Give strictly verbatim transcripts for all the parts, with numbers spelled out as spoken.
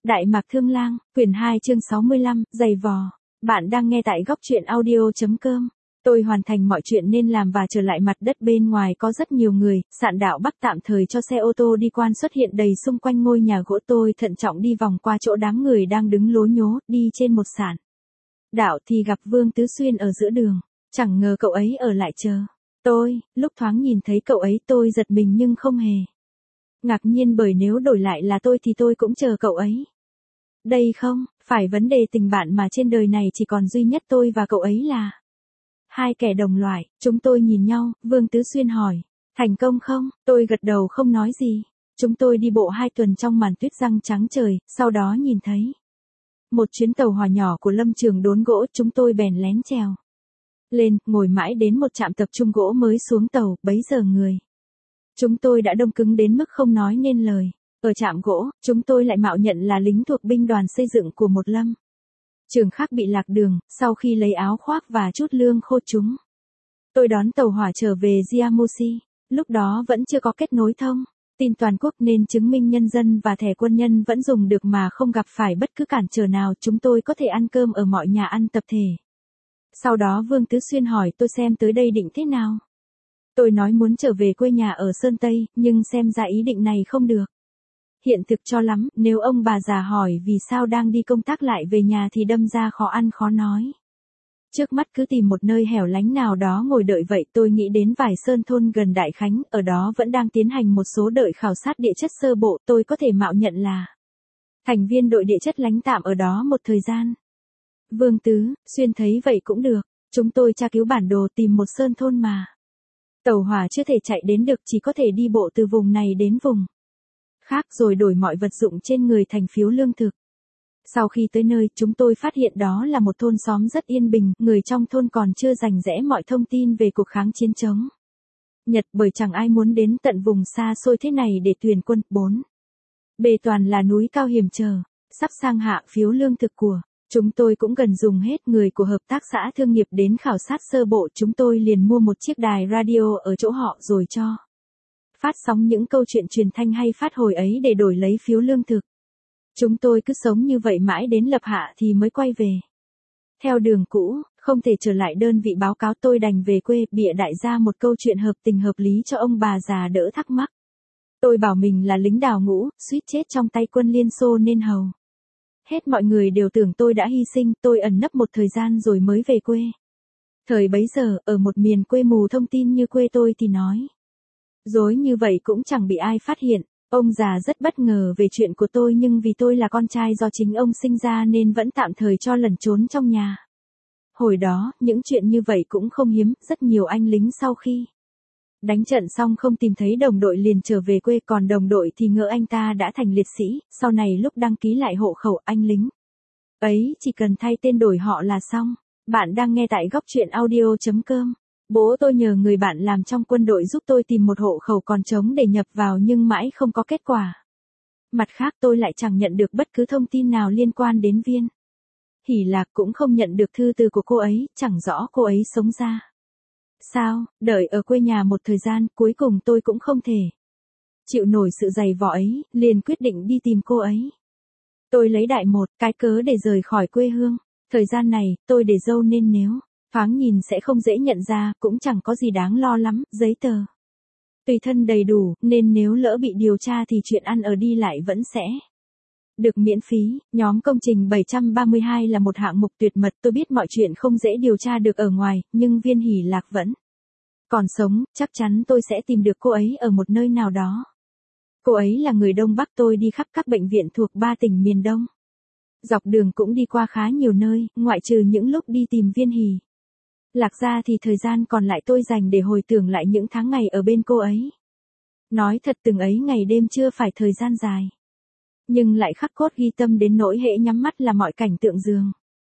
Đại Mạc Thương Lang, quyển hai chương sáu mươi lăm, giày vò. Bạn đang nghe tại góc truyện audio.com. Tôi hoàn thành mọi chuyện nên làm và trở lại mặt đất bên ngoài có rất nhiều người, sạn đạo Bắc tạm thời cho xe ô tô đi quan xuất hiện đầy xung quanh ngôi nhà gỗ. Tôi thận trọng đi vòng qua chỗ đám người đang đứng lố nhố, đi trên một sạn đạo thì gặp Vương Tứ Xuyên ở giữa đường, chẳng ngờ cậu ấy ở lại chờ tôi. Lúc thoáng nhìn thấy cậu ấy tôi giật mình nhưng không hề ngạc nhiên, bởi nếu đổi lại là tôi thì tôi cũng chờ cậu ấy. Đây không phải vấn đề tình bạn mà trên đời này chỉ còn duy nhất tôi và cậu ấy là hai kẻ đồng loại. Chúng tôi nhìn nhau, Vương Tứ Xuyên hỏi, thành công không? Tôi gật đầu không nói gì. Chúng tôi đi bộ hai tuần trong màn tuyết răng trắng trời, sau đó nhìn thấy một chuyến tàu hỏa nhỏ của Lâm Trường Đốn Gỗ. Chúng tôi bèn lén trèo lên, ngồi mãi đến một trạm tập trung gỗ mới xuống tàu. Bấy giờ người chúng tôi đã đông cứng đến mức không nói nên lời. Ở trạm gỗ, chúng tôi lại mạo nhận là lính thuộc binh đoàn xây dựng của một lâm trường khác bị lạc đường. Sau khi lấy áo khoác và chút lương khô chúng tôi đón tàu hỏa trở về Jiamushi. Lúc đó vẫn chưa có kết nối thông tin toàn quốc nên chứng minh nhân dân và thẻ quân nhân vẫn dùng được mà không gặp phải bất cứ cản trở nào. Chúng tôi có thể ăn cơm ở mọi nhà ăn tập thể. Sau đó Vương Tứ Xuyên hỏi tôi xem tới đây định thế nào. Tôi nói muốn trở về quê nhà ở Sơn Tây, nhưng xem ra ý định này không được hiện thực cho lắm. Nếu ông bà già hỏi vì sao đang đi công tác lại về nhà thì đâm ra khó ăn khó nói. Trước mắt cứ tìm một nơi hẻo lánh nào đó ngồi đợi vậy. Tôi nghĩ đến Vải Sơn thôn gần Đại Khánh, ở đó vẫn đang tiến hành một số đợt khảo sát địa chất sơ bộ. Tôi có thể mạo nhận là thành viên đội địa chất lánh tạm ở đó một thời gian. Vương Tứ Xuyên thấy vậy cũng được. Chúng tôi tra cứu bản đồ tìm một sơn thôn mà tàu hỏa chưa thể chạy đến được, chỉ có thể đi bộ từ vùng này đến vùng khác rồi đổi mọi vật dụng trên người thành phiếu lương thực. Sau khi tới nơi, chúng tôi phát hiện đó là một thôn xóm rất yên bình, người trong thôn còn chưa rành rẽ mọi thông tin về cuộc kháng chiến chống Nhật, bởi chẳng ai muốn đến tận vùng xa xôi thế này để tuyển quân. Bốn bề toàn là núi cao hiểm trở, sắp sang hạ phiếu lương thực của chúng tôi cũng gần dùng hết. Người của hợp tác xã thương nghiệp đến khảo sát sơ bộ. Chúng tôi liền mua một chiếc đài radio ở chỗ họ rồi cho phát sóng những câu chuyện truyền thanh hay phát hồi ấy để đổi lấy phiếu lương thực. Chúng tôi cứ sống như vậy mãi đến lập hạ thì mới quay về theo đường cũ. Không thể trở lại đơn vị báo cáo, tôi đành về quê bịa đại ra một câu chuyện hợp tình hợp lý cho ông bà già đỡ thắc mắc. Tôi bảo mình là lính đào ngũ, suýt chết trong tay quân Liên Xô nên hầu hết mọi người đều tưởng tôi đã hy sinh. Tôi ẩn nấp một thời gian rồi mới về quê. Thời bấy giờ, ở một miền quê mù thông tin như quê tôi thì nói dối như vậy cũng chẳng bị ai phát hiện. Ông già rất bất ngờ về chuyện của tôi, nhưng vì tôi là con trai do chính ông sinh ra nên vẫn tạm thời cho lẩn trốn trong nhà. Hồi đó, những chuyện như vậy cũng không hiếm. Rất nhiều anh lính sau khi đánh trận xong không tìm thấy đồng đội liền trở về quê, còn đồng đội thì ngỡ anh ta đã thành liệt sĩ. Sau này lúc đăng ký lại hộ khẩu, anh lính ấy chỉ cần thay tên đổi họ là xong. Bạn đang nghe tại góc truyện audio.com. Bố tôi nhờ người bạn làm trong quân đội giúp tôi tìm một hộ khẩu còn trống để nhập vào nhưng mãi không có kết quả. Mặt khác tôi lại chẳng nhận được bất cứ thông tin nào liên quan đến Viên Hỷ Lạc, cũng không nhận được thư từ của cô ấy, chẳng rõ cô ấy sống ra sao. Đợi ở quê nhà một thời gian, cuối cùng tôi cũng không thể chịu nổi sự giày vò ấy, liền quyết định đi tìm cô ấy. Tôi lấy đại một cái cớ để rời khỏi quê hương. Thời gian này, tôi để dâu nên nếu thoáng nhìn sẽ không dễ nhận ra, cũng chẳng có gì đáng lo lắm. Giấy tờ tùy thân đầy đủ, nên nếu lỡ bị điều tra thì chuyện ăn ở đi lại vẫn sẽ được miễn phí. Nhóm công trình bảy trăm ba mươi hai là một hạng mục tuyệt mật. Tôi biết mọi chuyện không dễ điều tra được ở ngoài, nhưng Viên Hỷ Lạc vẫn còn sống. Chắc chắn tôi sẽ tìm được cô ấy ở một nơi nào đó. Cô ấy là người Đông Bắc. Tôi đi khắp các bệnh viện thuộc ba tỉnh miền Đông. Dọc đường cũng đi qua khá nhiều nơi, ngoại trừ những lúc đi tìm Viên Hỷ Lạc ra thì thời gian còn lại tôi dành để hồi tưởng lại những tháng ngày ở bên cô ấy. Nói thật, từng ấy ngày đêm chưa phải thời gian dài, nhưng lại khắc cốt ghi tâm đến nỗi hễ nhắm mắt là mọi cảnh tượng dường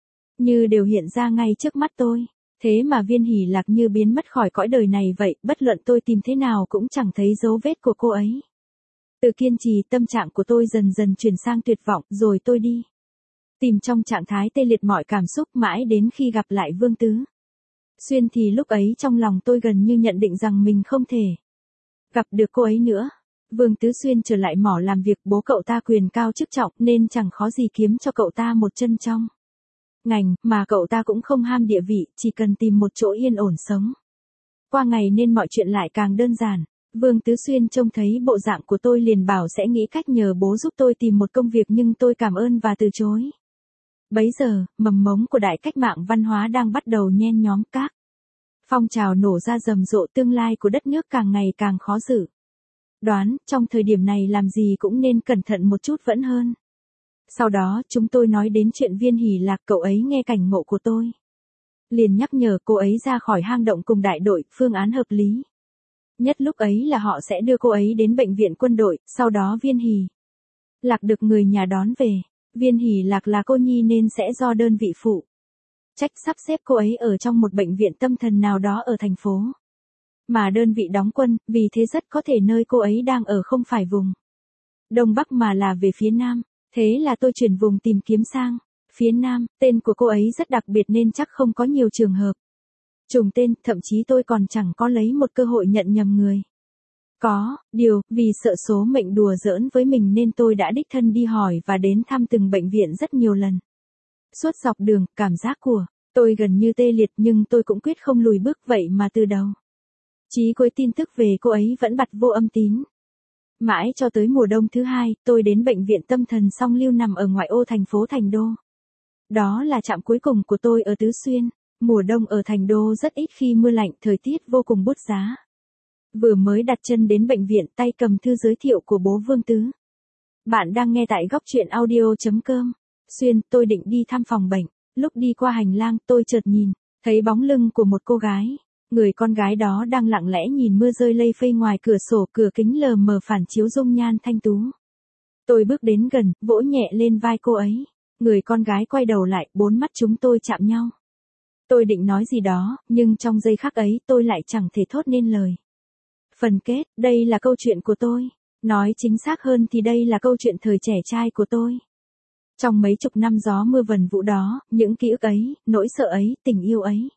như đều hiện ra ngay trước mắt tôi. Thế mà Viên Hỷ Lạc như biến mất khỏi cõi đời này vậy, bất luận tôi tìm thế nào cũng chẳng thấy dấu vết của cô ấy. Từ kiên trì, tâm trạng của tôi dần dần chuyển sang tuyệt vọng, rồi tôi đi tìm trong trạng thái tê liệt mọi cảm xúc, mãi đến khi gặp lại Vương Tứ Xuyên thì lúc ấy trong lòng tôi gần như nhận định rằng mình không thể gặp được cô ấy nữa. Vương Tứ Xuyên trở lại mỏ làm việc, bố cậu ta quyền cao chức trọng nên chẳng khó gì kiếm cho cậu ta một chân trong ngành, mà cậu ta cũng không ham địa vị, chỉ cần tìm một chỗ yên ổn sống qua ngày nên mọi chuyện lại càng đơn giản. Vương Tứ Xuyên trông thấy bộ dạng của tôi liền bảo sẽ nghĩ cách nhờ bố giúp tôi tìm một công việc, nhưng tôi cảm ơn và từ chối. Bấy giờ, mầm mống của đại cách mạng văn hóa đang bắt đầu nhen nhóm, các phong trào nổ ra rầm rộ, tương lai của đất nước càng ngày càng khó dự đoán, trong thời điểm này làm gì cũng nên cẩn thận một chút vẫn hơn. Sau đó, chúng tôi nói đến chuyện Viên Hỷ Lạc, cậu ấy nghe cảnh ngộ của tôi liền nhắc nhở cô ấy ra khỏi hang động cùng đại đội, phương án hợp lý nhất lúc ấy là họ sẽ đưa cô ấy đến bệnh viện quân đội, sau đó Viên Hỷ Lạc được người nhà đón về. Viên Hỷ Lạc là cô nhi nên sẽ do đơn vị phụ trách sắp xếp cô ấy ở trong một bệnh viện tâm thần nào đó ở thành phố mà đơn vị đóng quân, vì thế rất có thể nơi cô ấy đang ở không phải vùng Đông Bắc mà là về phía Nam. Thế là tôi chuyển vùng tìm kiếm sang phía Nam. Tên của cô ấy rất đặc biệt nên chắc không có nhiều trường hợp trùng tên, thậm chí tôi còn chẳng có lấy một cơ hội nhận nhầm người. Có điều, vì sợ số mệnh đùa giỡn với mình nên tôi đã đích thân đi hỏi và đến thăm từng bệnh viện rất nhiều lần. Suốt dọc đường, cảm giác của tôi gần như tê liệt, nhưng tôi cũng quyết không lùi bước, vậy mà từ đầu chí cuối tin tức về cô ấy vẫn bặt vô âm tín. Mãi cho tới mùa đông thứ hai, tôi đến bệnh viện tâm thần Song Lưu nằm ở ngoại ô thành phố Thành Đô. Đó là trạm cuối cùng của tôi ở Tứ Xuyên. Mùa đông ở Thành Đô rất ít khi mưa lạnh, thời tiết vô cùng bút giá. Vừa mới đặt chân đến bệnh viện, tay cầm thư giới thiệu của bố Vương Tứ. Bạn đang nghe tại góc truyện audio.com. Xuyên, tôi định đi thăm phòng bệnh. Lúc đi qua hành lang, tôi chợt nhìn thấy bóng lưng của một cô gái. Người con gái đó đang lặng lẽ nhìn mưa rơi lây phây ngoài cửa sổ, cửa kính lờ mờ phản chiếu dung nhan thanh tú. Tôi bước đến gần, vỗ nhẹ lên vai cô ấy. Người con gái quay đầu lại, bốn mắt chúng tôi chạm nhau. Tôi định nói gì đó, nhưng trong giây khắc ấy tôi lại chẳng thể thốt nên lời. Phần kết, đây là câu chuyện của tôi. Nói chính xác hơn thì đây là câu chuyện thời trẻ trai của tôi. Trong mấy chục năm gió mưa vần vũ đó, những ký ức ấy, nỗi sợ ấy, tình yêu ấy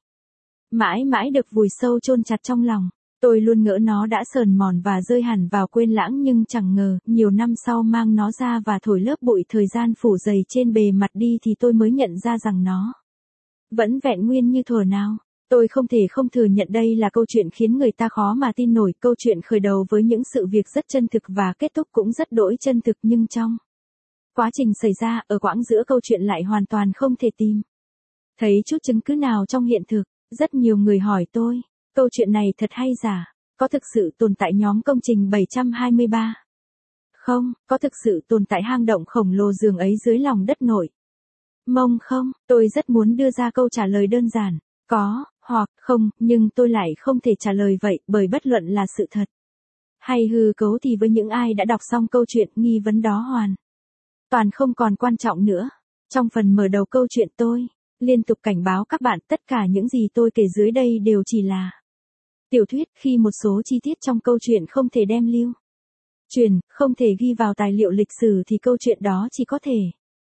mãi mãi được vùi sâu chôn chặt trong lòng. Tôi luôn ngỡ nó đã sờn mòn và rơi hẳn vào quên lãng, nhưng chẳng ngờ, nhiều năm sau mang nó ra và thổi lớp bụi thời gian phủ dày trên bề mặt đi thì tôi mới nhận ra rằng nó vẫn vẹn nguyên như thuở nào. Tôi không thể không thừa nhận đây là câu chuyện khiến người ta khó mà tin nổi, câu chuyện khởi đầu với những sự việc rất chân thực và kết thúc cũng rất đỗi chân thực, nhưng trong quá trình xảy ra, ở quãng giữa câu chuyện lại hoàn toàn không thể tìm thấy chút chứng cứ nào trong hiện thực. Rất nhiều người hỏi tôi, câu chuyện này thật hay giả? Có thực sự tồn tại nhóm công trình bảy trăm hai mươi ba? Không, có thực sự tồn tại hang động khổng lồ giường ấy dưới lòng đất nội Mông không? Tôi rất muốn đưa ra câu trả lời đơn giản, có, hoặc không, nhưng tôi lại không thể trả lời vậy, bởi bất luận là sự thật hay hư cấu thì với những ai đã đọc xong câu chuyện, nghi vấn đó hoàn toàn không còn quan trọng nữa. Trong phần mở đầu câu chuyện tôi liên tục cảnh báo các bạn, tất cả những gì tôi kể dưới đây đều chỉ là tiểu thuyết, khi một số chi tiết trong câu chuyện không thể đem lưu truyền, không thể ghi vào tài liệu lịch sử thì câu chuyện đó chỉ có thể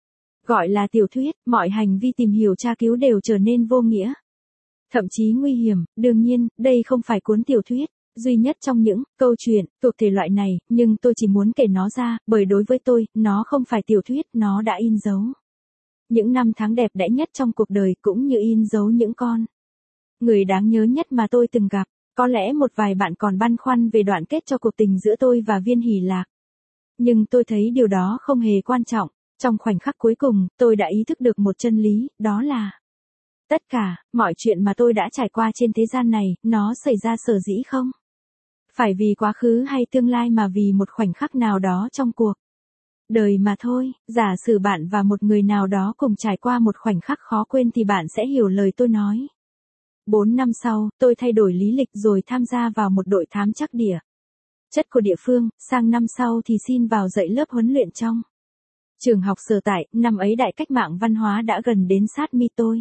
gọi là tiểu thuyết. Mọi hành vi tìm hiểu tra cứu đều trở nên vô nghĩa, thậm chí nguy hiểm. Đương nhiên, đây không phải cuốn tiểu thuyết duy nhất trong những câu chuyện thuộc thể loại này, nhưng tôi chỉ muốn kể nó ra, bởi đối với tôi, nó không phải tiểu thuyết, nó đã in dấu những năm tháng đẹp đẽ nhất trong cuộc đời, cũng như in dấu những con người đáng nhớ nhất mà tôi từng gặp. Có lẽ một vài bạn còn băn khoăn về đoạn kết cho cuộc tình giữa tôi và Viên Hỷ Lạc. Nhưng tôi thấy điều đó không hề quan trọng. Trong khoảnh khắc cuối cùng, tôi đã ý thức được một chân lý, đó là tất cả, mọi chuyện mà tôi đã trải qua trên thế gian này, nó xảy ra sở dĩ không phải vì quá khứ hay tương lai mà vì một khoảnh khắc nào đó trong cuộc đời mà thôi. Giả sử bạn và một người nào đó cùng trải qua một khoảnh khắc khó quên thì bạn sẽ hiểu lời tôi nói. Bốn năm sau, tôi thay đổi lý lịch rồi tham gia vào một đội thám trắc địa chất của địa phương, sang năm sau thì xin vào dạy lớp huấn luyện trong trường học sở tại. Năm ấy đại cách mạng văn hóa đã gần đến sát mi tôi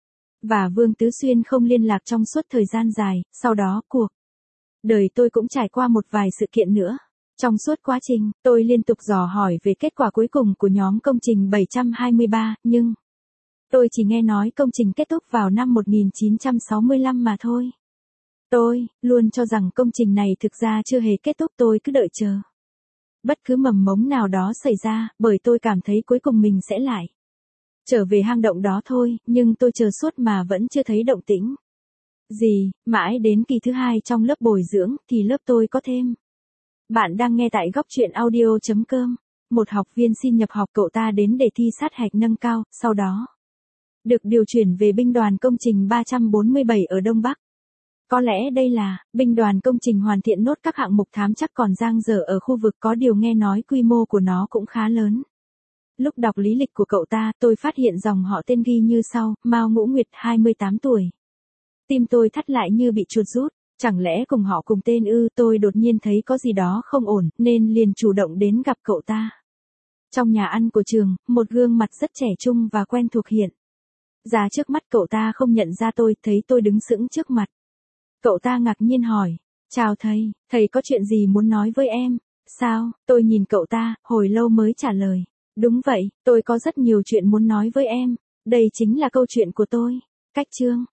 và Vương Tứ Xuyên không liên lạc trong suốt thời gian dài. Sau đó cuộc đời tôi cũng trải qua một vài sự kiện nữa. Trong suốt quá trình, tôi liên tục dò hỏi về kết quả cuối cùng của nhóm công trình bảy trăm hai mươi ba, nhưng tôi chỉ nghe nói công trình kết thúc vào năm một nghìn chín trăm sáu mươi lăm mà thôi. Tôi luôn cho rằng công trình này thực ra chưa hề kết thúc, tôi cứ đợi chờ Bất cứ mầm mống nào đó xảy ra, bởi tôi cảm thấy cuối cùng mình sẽ lại trở về hang động đó thôi, nhưng tôi chờ suốt mà vẫn chưa thấy động tĩnh gì, mãi đến kỳ thứ hai trong lớp bồi dưỡng, thì lớp tôi có thêm. Bạn đang nghe tại góc truyện audio.com. Một học viên xin nhập học, cậu ta đến để thi sát hạch nâng cao, sau đó được điều chuyển về binh đoàn công trình ba trăm bốn mươi bảy ở Đông Bắc. Có lẽ đây là binh đoàn công trình hoàn thiện nốt các hạng mục thám chắc còn dang dở ở khu vực, có điều nghe nói quy mô của nó cũng khá lớn. Lúc đọc lý lịch của cậu ta, tôi phát hiện dòng họ tên ghi như sau: Mao Ngũ Nguyệt, hai mươi tám tuổi. Tim tôi thắt lại như bị chuột rút, chẳng lẽ cùng họ cùng tên ư? Tôi đột nhiên thấy có gì đó không ổn, nên liền chủ động đến gặp cậu ta. Trong nhà ăn của trường, một gương mặt rất trẻ trung và quen thuộc hiện ra trước mắt. Cậu ta không nhận ra tôi, thấy tôi đứng sững trước mặt. Cậu ta ngạc nhiên hỏi: Chào thầy, thầy có chuyện gì muốn nói với em? Sao? Tôi nhìn cậu ta, hồi lâu mới trả lời: Đúng vậy, tôi có rất nhiều chuyện muốn nói với em. Đây chính là câu chuyện của tôi. Cách chương